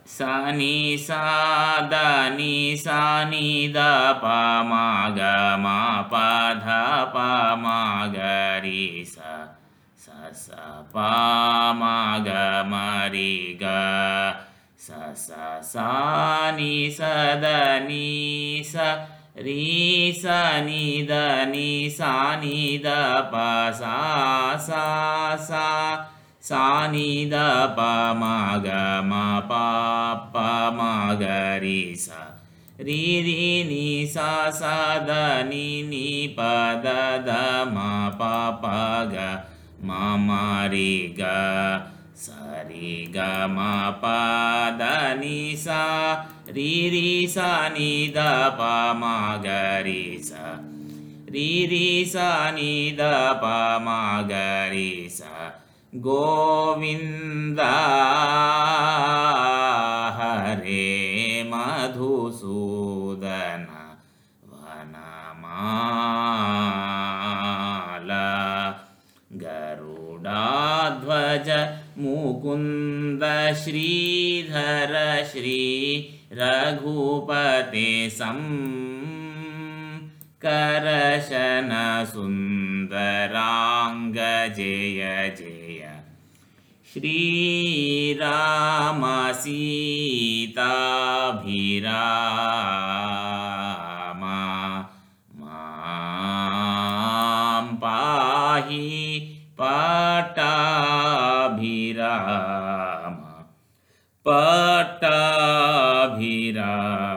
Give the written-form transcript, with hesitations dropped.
सा नि सा द नि सा नि द प म ग म प ध प म ग रि सा सा सा प म ग म रि ग सा सा सा नि सा द नि सा रि सा नि द नि सा नि द प सा सा सा सा नि द प म ग म प प म ग रि सा रि रि नि सा सा द नि नि प द ध म प प ग म म रि ग सा रि ग म प द नि सा रि रि सा नि द प म ग रि सा रि रि सा नि द प म ग रि सा गोविन्द हरे मधुसूदन वनमाला गरुडाध्वज मुकुन्द श्रीधर श्री रघुपते करशन सुन्दरांग जय जय श्रीराम सीताभिराम मां पाहि पट्टाभिराम